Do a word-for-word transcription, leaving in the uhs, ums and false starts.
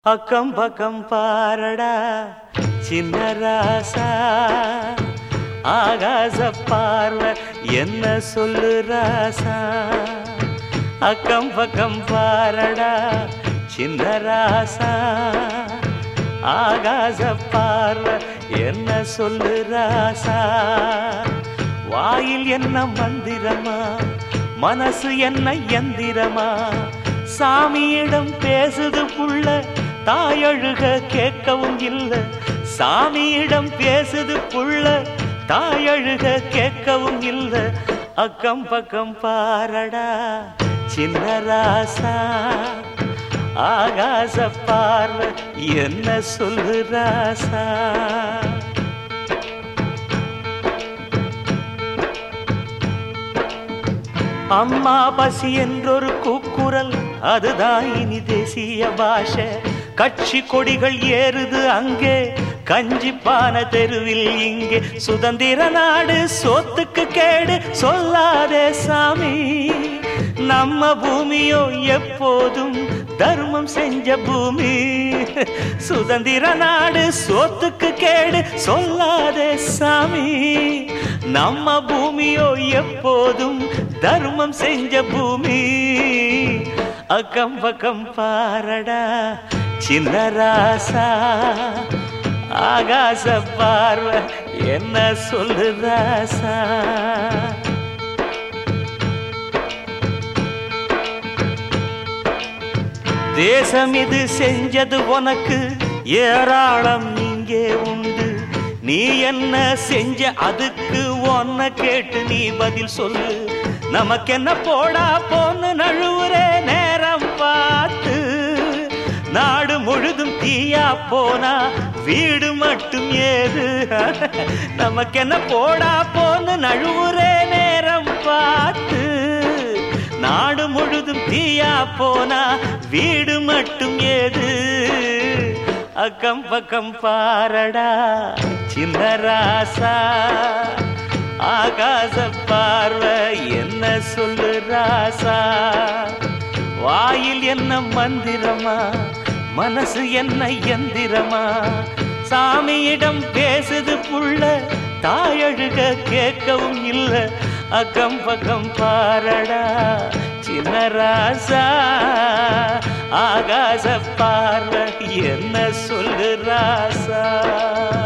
அக்கம் பக்கம் பாரடா சின்ன ராசா, ஆகாச பார்வை என்ன சொல்லு ராசா. அக்கம் பக்கம் பாரடா சின்ன ராசா, ஆகாச பார்வை என்ன சொல்லு ராசா. வாயில் என்ன மந்திரமா, மனசு என்ன எந்திரமா, சாமியிடம் பேசுது புள்ள தாயழுக கேட்கவும் இல்ல. சாமியிடம் பேசுது புள்ள தாயழுக கேட்கவும் இல்ல. அக்கம் பக்கம் பாரடா சின்ன ராசா, ஆகாச பார்வை என்ன சொல்லு ராசா. அம்மா பசி என்றொரு கூக்குரல், அதுதான் இனி தேசிய பாஷை. கட்சி கொடிகள் ஏறுது அங்கே, கஞ்சி பான தெருவில் இங்கே. சுதந்திர நாடு சோத்துக்கு கேடு சொல்லாதே சாமி, நம்ம பூமியோ எப்போதும் தர்மம் செஞ்ச பூமி. சுதந்திர நாடு சோத்துக்கு கேடு சொல்லாதே சாமி, நம்ம பூமியோ எப்போதும் தர்மம் செஞ்ச பூமி. அக்கம் பக்கம் பாரடா சின்ன ராசா, ஆகாச பார்வை என்ன சொல்லு ராசா. தேசம் இது செஞ்சது உனக்கு ஏராளம் இங்கே உண்டு. நீ என்ன செஞ்ச அதுக்கு ஒன்ன கேட்டு நீ பதில் சொல்லு. நமக்கென்ன போடா போன்னு நழுவுறே நேரம் பார்த்து. நாடு முழுதும் தீயா போனா வீடு மட்டும் ஏது. நமக்கென்ன போடா போன்னு நழுவுறே நேரம் பார்த்து. நாடு முழுதும் தீயா போனா வீடு மட்டும் ஏது. அக்கம் பக்கம் பாரடா சின்ன ராசா, ஆகாச பார்வை என்ன சொல்லு ராசா. வாயில் என்ன மந்திரமா, மனசு என்ன எந்திரமா, சாமியிடம் பேசுது புள்ள தாயழுக கேட்கவும் இல்ல. அக்கம் பக்கம் பாரடா சின்ன ராசா, ஆகாச பார்வை என்ன சொல்லு ராசா.